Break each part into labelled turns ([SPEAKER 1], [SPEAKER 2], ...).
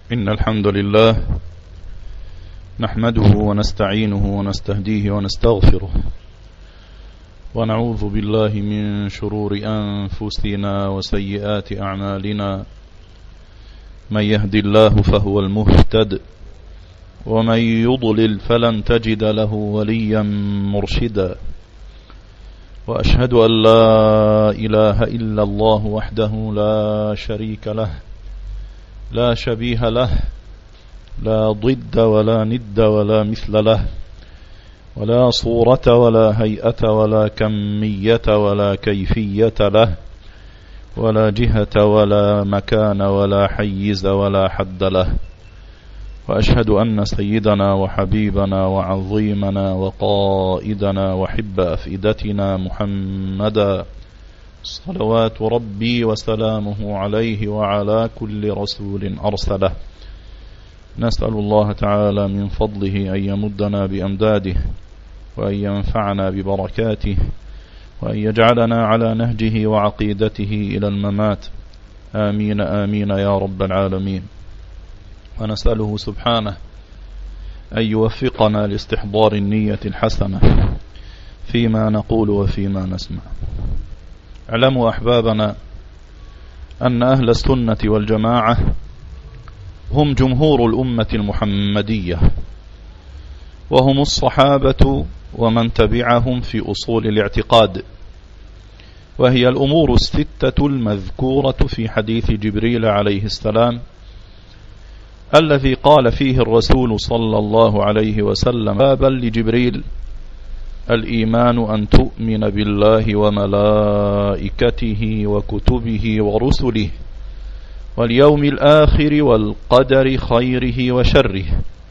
[SPEAKER 1] إن الحمد لله نحمده ونستعينه ونستهديه ونستغفره ونعوذ بالله من شرور أنفسنا وسيئات أعمالنا. من يهد الله فهو المهتد ومن يضلل فلن تجد له وليا مرشدا. وأشهد أن لا إله إلا الله وحده لا شريك له لا شبيه له لا ضد ولا ند ولا مثل له ولا صورة ولا هيئة ولا كمية ولا كيفية له ولا جهة ولا مكان ولا حيز ولا حد له. وأشهد أن سيدنا وحبيبنا وعظيمنا وقائدنا وحب أفئدتنا محمدا صلوات ربي وسلامه عليه وعلى كل رسول أرسله. نسأل الله تعالى من فضله أن يمدنا بأمداده وأن ينفعنا ببركاته وأن يجعلنا على نهجه وعقيدته إلى الممات. آمين آمين يا رب العالمين. ونسأله سبحانه أن يوفقنا لاستحضار النية الحسنة فيما نقول وفيما نسمع. اعلموا أحبابنا أن أهل السنة والجماعة هم جمهور الأمة المحمدية، وهم الصحابة ومن تبعهم في أصول الاعتقاد، وهي الأمور الستة المذكورة في حديث جبريل عليه السلام الذي قال فيه الرسول صلى الله عليه وسلم بابا لجبريل: الإيمان أن تؤمن بالله وملائكته وكتبه ورسله واليوم الآخر والقدر خيره وشره.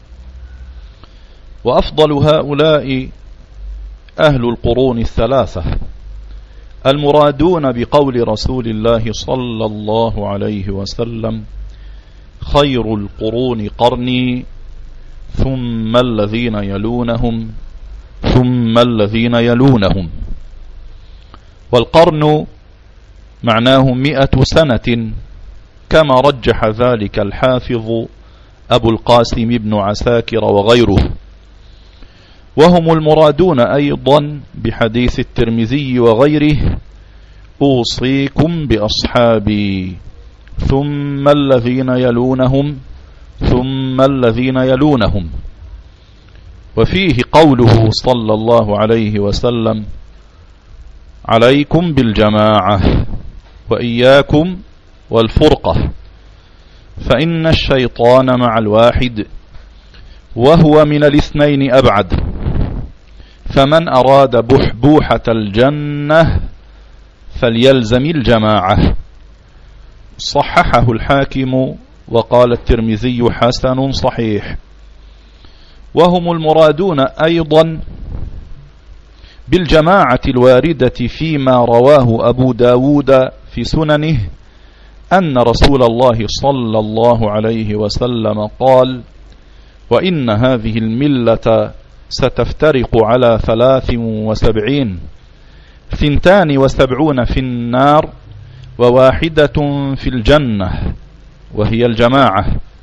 [SPEAKER 1] وأفضل هؤلاء أهل القرون الثلاثة المرادون بقول رسول الله صلى الله عليه وسلم: خير القرون قرني ثم الذين يلونهم ثم الذين يلونهم. والقرن معناه 100 سنة كما رجح ذلك الحافظ أبو القاسم بن عساكر وغيره. وهم المرادون أيضا بحديث الترمذي وغيره: أوصيكم بأصحابي ثم الذين يلونهم ثم الذين يلونهم. وفيه قوله صلى الله عليه وسلم: عليكم بالجماعة وإياكم والفرقة فإن الشيطان مع الواحد وهو من الاثنين أبعد، فمن أراد بحبوحة الجنة فليلزم الجماعة. صححه الحاكم وقال الترمذي حسن صحيح. وهم المرادون أيضا بالجماعة الواردة فيما رواه أبو داود في سننه أن رسول الله صلى الله عليه وسلم قال: وإن هذه الملة ستفترق على 73، 72 في النار وواحدة في الجنة، وهي الجماعة.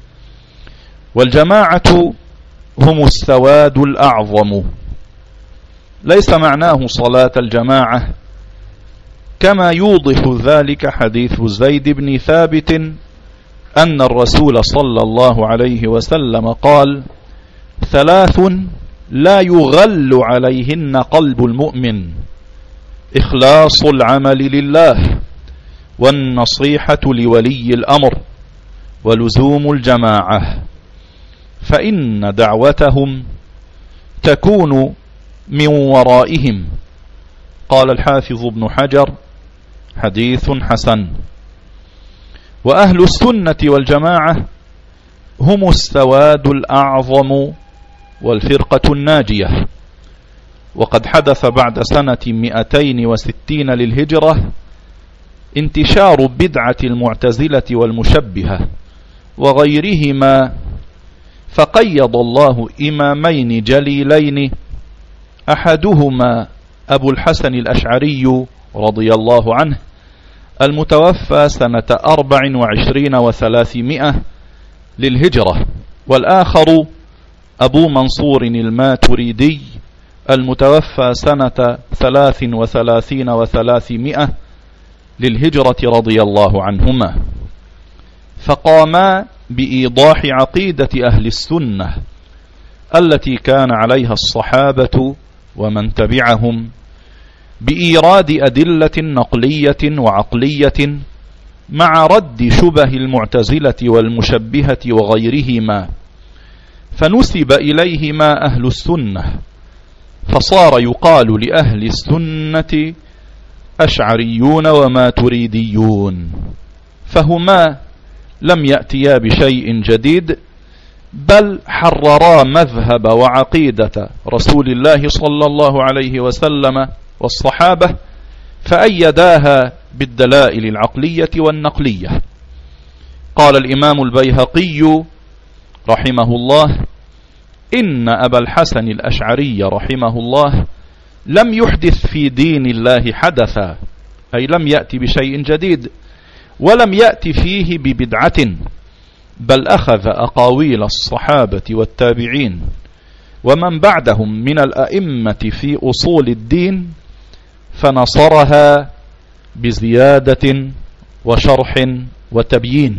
[SPEAKER 1] والجماعة هم السواد الأعظم، ليس معناه صلاة الجماعة كما يوضح ذلك حديث زيد بن ثابت أن الرسول صلى الله عليه وسلم قال: 3 لا يغل عليهن قلب المؤمن: إخلاص العمل لله، والنصيحة لولي الأمر، ولزوم الجماعة، فإن دعوتهم تكون من ورائهم. قال الحافظ ابن حجر: حديث حسن. وأهل السنة والجماعة هم السواد الأعظم والفرقة الناجية. وقد حدث بعد سنة 260 للهجرة انتشار بدعة المعتزلة والمشبهة وغيرهما، فقيض الله إمامين جليلين، أحدهما أبو الحسن الأشعري رضي الله عنه المتوفى سنة 24 و300 للهجرة، والآخر أبو منصور الماتريدي المتوفى سنة 33 و300 للهجرة رضي الله عنهما، فقاما بإيضاح عقيدة أهل السنة التي كان عليها الصحابة ومن تبعهم، بإيراد أدلة نقلية وعقلية مع رد شبه المعتزلة والمشبهة وغيرهما، فنسب إليهما أهل السنة، فصار يقال لأهل السنة أشعريون وماتريديون، فهما لم يأتيا بشيء جديد، بل حررا مذهب وعقيدة رسول الله صلى الله عليه وسلم والصحابة، فأيداها بالدلائل العقلية والنقلية. قال الإمام البيهقي رحمه الله: إن أبا الحسن الأشعري رحمه الله لم يحدث في دين الله حدثا، أي لم يأتي بشيء جديد، ولم يأتي فيه ببدعة، بل أخذ أقاويل الصحابة والتابعين ومن بعدهم من الأئمة في أصول الدين، فنصرها بزيادة وشرح وتبيين.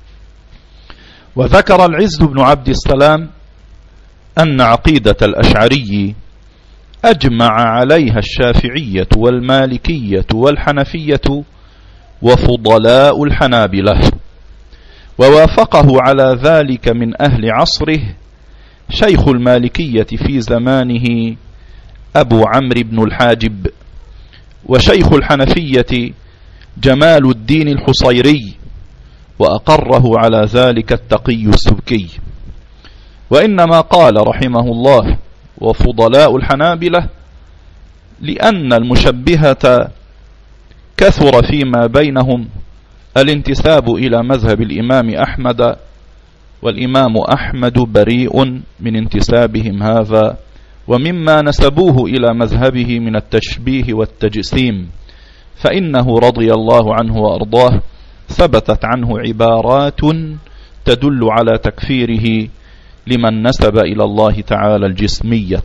[SPEAKER 1] وذكر العز بن عبد السلام أن عقيدة الأشعري أجمع عليها الشافعية والمالكية والحنفية وفضلاء الحنابلة، ووافقه على ذلك من أهل عصره شيخ المالكية في زمانه أبو عمرو بن الحاجب، وشيخ الحنفية جمال الدين الحصيري، وأقره على ذلك التقي السبكي. وإنما قال رحمه الله وفضلاء الحنابلة لأن المشبهة كثر فيما بينهم الانتساب إلى مذهب الإمام أحمد، والإمام أحمد بريء من انتسابهم هذا ومما نسبوه إلى مذهبه من التشبيه والتجسيم، فإنه رضي الله عنه وأرضاه ثبتت عنه عبارات تدل على تكفيره لمن نسب إلى الله تعالى الجسمية.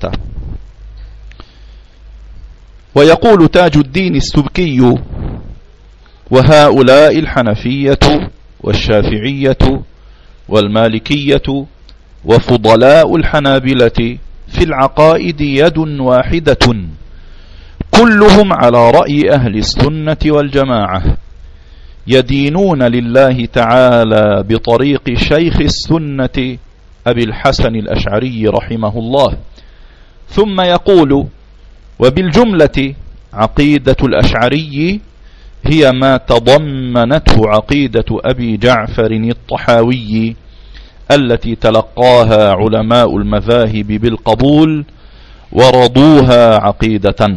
[SPEAKER 1] ويقول تاج الدين السبكي: وهؤلاء الحنفية والشافعية والمالكية وفضلاء الحنابلة في العقائد يد واحدة، كلهم على رأي أهل السنة والجماعة، يدينون لله تعالى بطريق شيخ السنة أبي الحسن الأشعري رحمه الله. ثم يقول: وبالجملة عقيدة الأشعري هي ما تضمنته عقيدة أبي جعفر الطحاوي التي تلقاها علماء المذاهب بالقبول ورضوها عقيدة.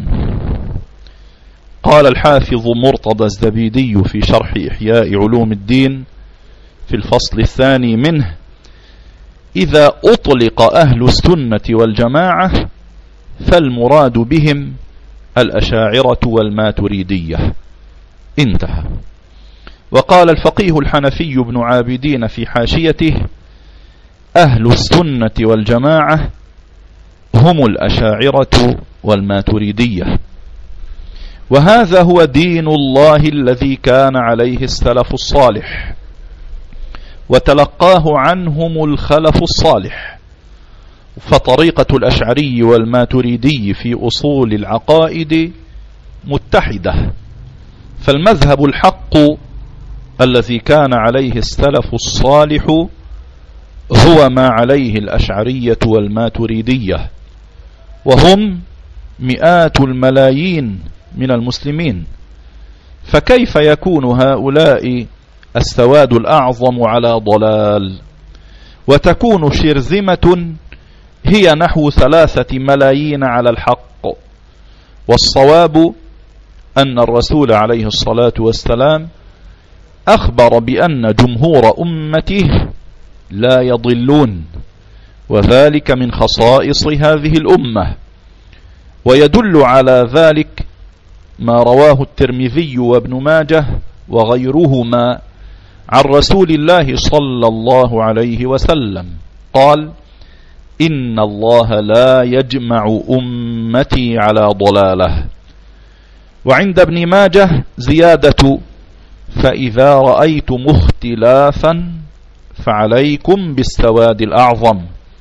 [SPEAKER 1] قال الحافظ مرتضى الزبيدي في شرح إحياء علوم الدين في الفصل الثاني منه: إذا أطلق أهل السنة والجماعة فالمراد بهم الأشاعرة والماتريدية. انتهى. وقال الفقيه الحنفي بن عابدين في حاشيته: أهل السنة والجماعة هم الأشاعرة والماتريدية، وهذا هو دين الله الذي كان عليه السلف الصالح وتلقاه عنهم الخلف الصالح. فطريقة الأشعري والماتريدي في أصول العقائد متحدة، فالمذهب الحق الذي كان عليه السلف الصالح هو ما عليه الأشعرية والماتريدية، وهم مئات الملايين من المسلمين، فكيف يكون هؤلاء السواد الأعظم على ضلال، وتكون شرذمة هي نحو 3 ملايين على الحق؟ والصواب أن الرسول عليه الصلاة والسلام أخبر بأن جمهور أمته لا يضلون، وذلك من خصائص هذه الأمة. ويدل على ذلك ما رواه الترمذي وابن ماجه وغيرهما عن رسول الله صلى الله عليه وسلم قال: إن الله لا يجمع أمتي على ضلالة. وعند ابن ماجه زيادة: فإذا رأيتم اختلافا فعليكم بالسواد الأعظم.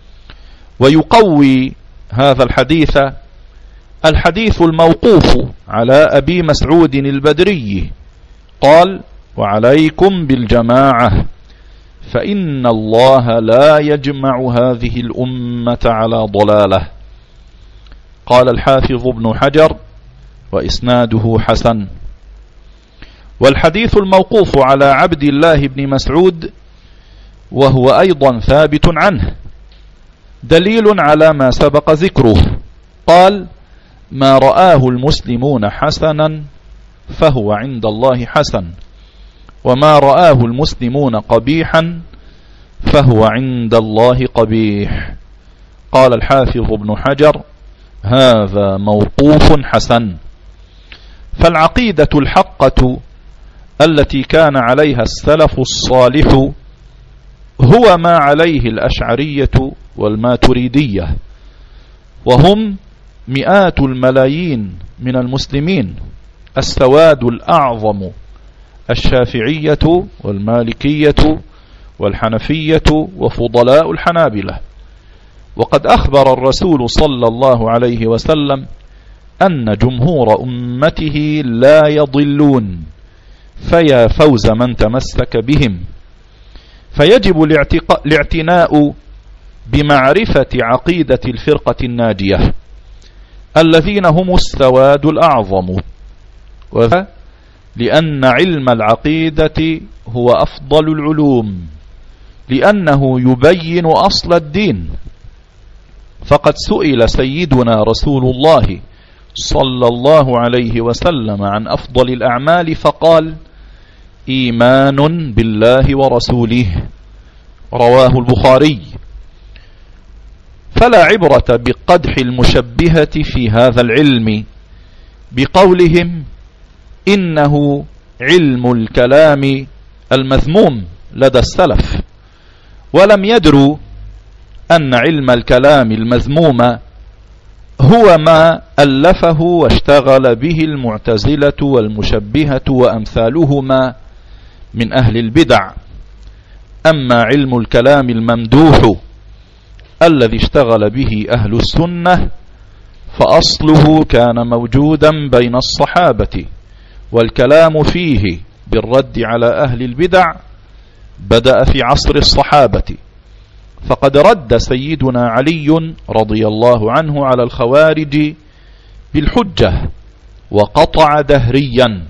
[SPEAKER 1] ويقوي هذا الحديث الموقوف على أبي مسعود البدري قال: وعليكم بالجماعة فإن الله لا يجمع هذه الأمة على ضلالة. قال الحافظ ابن حجر: وإسناده حسن. والحديث الموقوف على عبد الله بن مسعود وهو أيضا ثابت عنه دليل على ما سبق ذكره. قال: ما رآه المسلمون حسنا فهو عند الله حسن، وما رآه المسلمون قبيحا فهو عند الله قبيح. قال الحافظ ابن حجر: هذا موقوف حسن. فالعقيدة الحقة التي كان عليها السلف الصالح هو ما عليه الأشعرية والماتريدية، وهم مئات الملايين من المسلمين، السواد الأعظم الشافعية والمالكية والحنفية وفضلاء الحنابلة. وقد أخبر الرسول صلى الله عليه وسلم أن جمهور أمته لا يضلون، فيا فوز من تمسك بهم. فيجب الاعتناء بمعرفة عقيدة الفرقة الناجية الذين هم السواد الأعظم، وذا لأن علم العقيدة هو أفضل العلوم، لأنه يبين أصل الدين. فقد سئل سيدنا رسول الله صلى الله عليه وسلم عن أفضل الأعمال فقال: إيمان بالله ورسوله، رواه البخاري. فلا عبرة بقدح المشبهة في هذا العلم بقولهم إنه علم الكلام المذموم لدى السلف، ولم يدروا أن علم الكلام المذموم هو ما ألفه واشتغل به المعتزلة والمشبهة وأمثالهما من أهل البدع. أما علم الكلام الممدوح الذي اشتغل به أهل السنة فأصله كان موجودا بين الصحابة، والكلام فيه بالرد على أهل البدع بدأ في عصر الصحابة. فقد رد سيدنا علي رضي الله عنه على الخوارج بالحجة وقطع دهريا،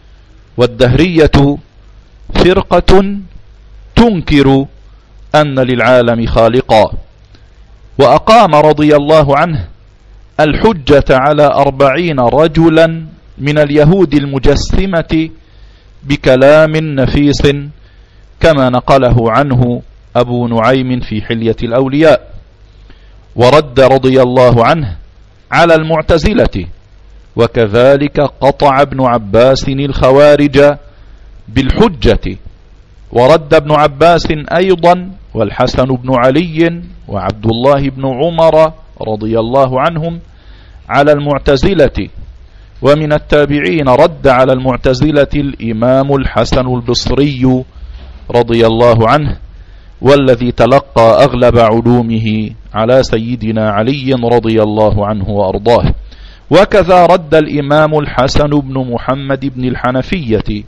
[SPEAKER 1] والدهرية فرقة تنكر أن للعالم خالقا. وأقام رضي الله عنه الحجة على 40 رجلا من اليهود المجسمة بكلام نفيس كما نقله عنه أبو نعيم في حلية الأولياء. ورد رضي الله عنه على المعتزلة، وكذلك قطع ابن عباس الخوارج بالحجة. ورد ابن عباس أيضا والحسن بن علي وعبد الله بن عمر رضي الله عنهم على المعتزلة. ومن التابعين رد على المعتزلة الإمام الحسن البصري رضي الله عنه، والذي تلقى أغلب علومه على سيدنا علي رضي الله عنه وأرضاه. وكذا رد الإمام الحسن بن محمد بن الحنفية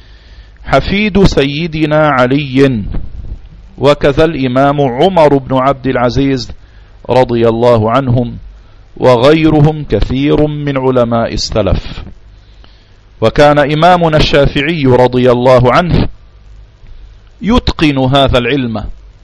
[SPEAKER 1] حفيد سيدنا علي، وكذا الإمام عمر بن عبد العزيز رضي الله عنهم، وغيرهم كثير من علماء السلف. وكان إمامنا الشافعي رضي الله عنه يتقن هذا العلم،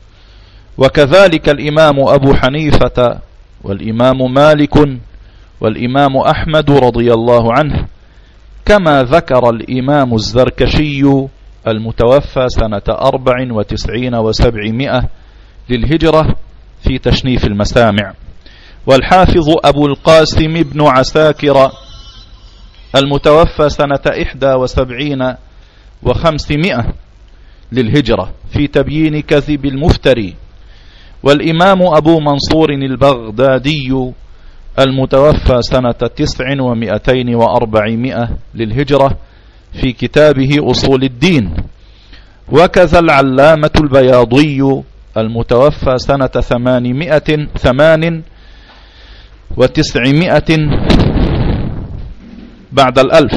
[SPEAKER 1] وكذلك الإمام أبو حنيفة والإمام مالك والإمام أحمد رضي الله عنه، كما ذكر الإمام الزركشي المتوفى سنة 94 و700 للهجرة في تشنيف المسامع، والحافظ أبو القاسم بن عساكر المتوفى سنة 71 و500 للهجرة في تبيين كذب المفتري. والإمام أبو منصور البغدادي المتوفى سنة 900 و400 للهجرة في كتابه أصول الدين. وكذا العلامة البياضي المتوفى سنة 898 بعد الألف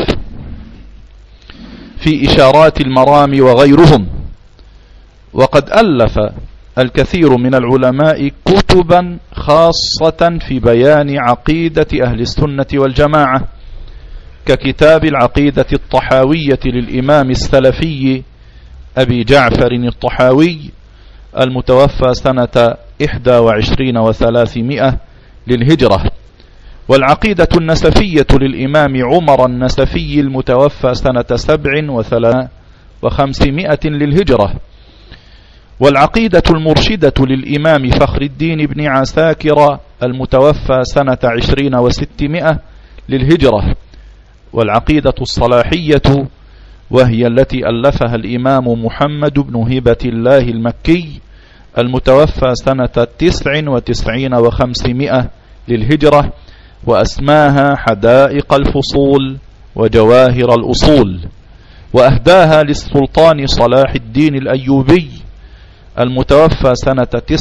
[SPEAKER 1] في إشارات المرام وغيرهم. وقد ألف الكثير من العلماء كتبا خاصة في بيان عقيدة أهل السنة والجماعة، ككتاب العقيدة الطحاوية للإمام السلفي أبي جعفر الطحاوي المتوفى سنة 21 و300 للهجرة، والعقيدة النسفية للإمام عمر النسفي المتوفى سنة 7 و500 للهجرة، والعقيدة المرشدة للإمام فخر الدين بن عساكر المتوفى سنة 20 و600 للهجرة، والعقيدة الصلاحية وهي التي ألفها الإمام محمد بن هبة الله المكي المتوفى سنة 99 و500 للهجرة، وأسماها حدائق الفصول وجواهر الأصول، وأهداها للسلطان صلاح الدين الأيوبي المتوفى سنة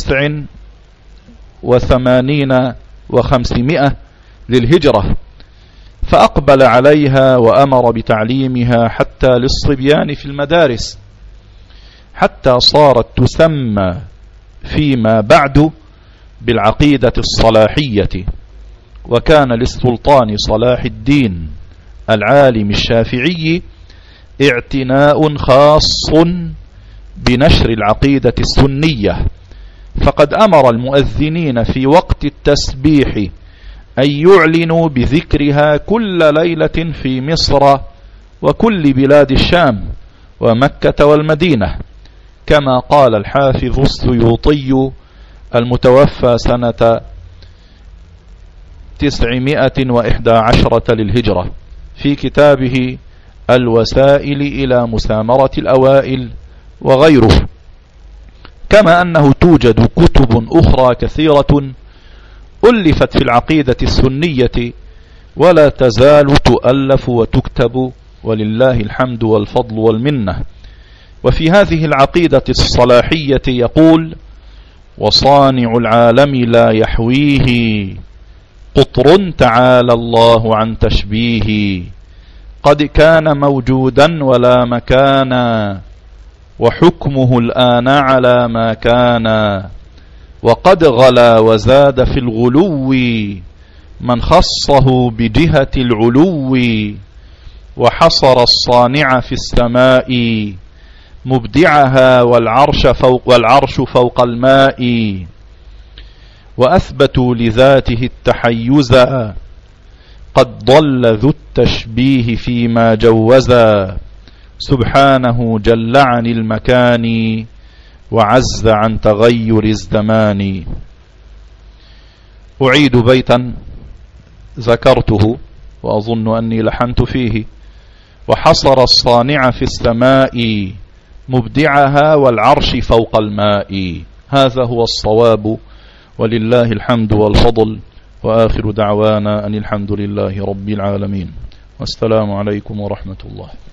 [SPEAKER 1] 89 و500 للهجرة، فأقبل عليها وأمر بتعليمها حتى للصبيان في المدارس، حتى صارت تسمى فيما بعد بالعقيدة الصلاحية. وكان للسلطان صلاح الدين العالم الشافعي اعتناء خاص بنشر العقيدة السنية، فقد أمر المؤذنين في وقت التسبيح أن يعلنوا بذكرها كل ليلة في مصر وكل بلاد الشام ومكة والمدينة، كما قال الحافظ السيوطي المتوفى سنة 911 للهجرة في كتابه الوسائل إلى مسامرة الأوائل وغيره. كما أنه توجد كتب أخرى كثيرة ألفت في العقيدة السنية ولا تزال تؤلف وتكتب، ولله الحمد والفضل والمنة. وفي هذه العقيدة الصلاحية يقول: وصانع العالم لا يحويه قطر تعالى الله عن تشبيه، قد كان موجودا ولا مكانا وحكمه الآن على ما كان، وقد غلا وزاد في الغلو من خصه بجهة العلو، وحصر الصانع في السماء مبدعها والعرش فوق الماء، وأثبتوا لذاته التحيز قد ضل ذو التشبيه فيما جوزا، سبحانه جل عن المكان وعز عن تغير الزمان. أعيد بيتا ذكرته وأظن أني لحنت فيه: وحصر الصانع في السماء مبدعها والعرش فوق الماء. هذا هو الصواب، ولله الحمد والفضل، وآخر دعوانا أن الحمد لله رب العالمين، والسلام عليكم ورحمة الله.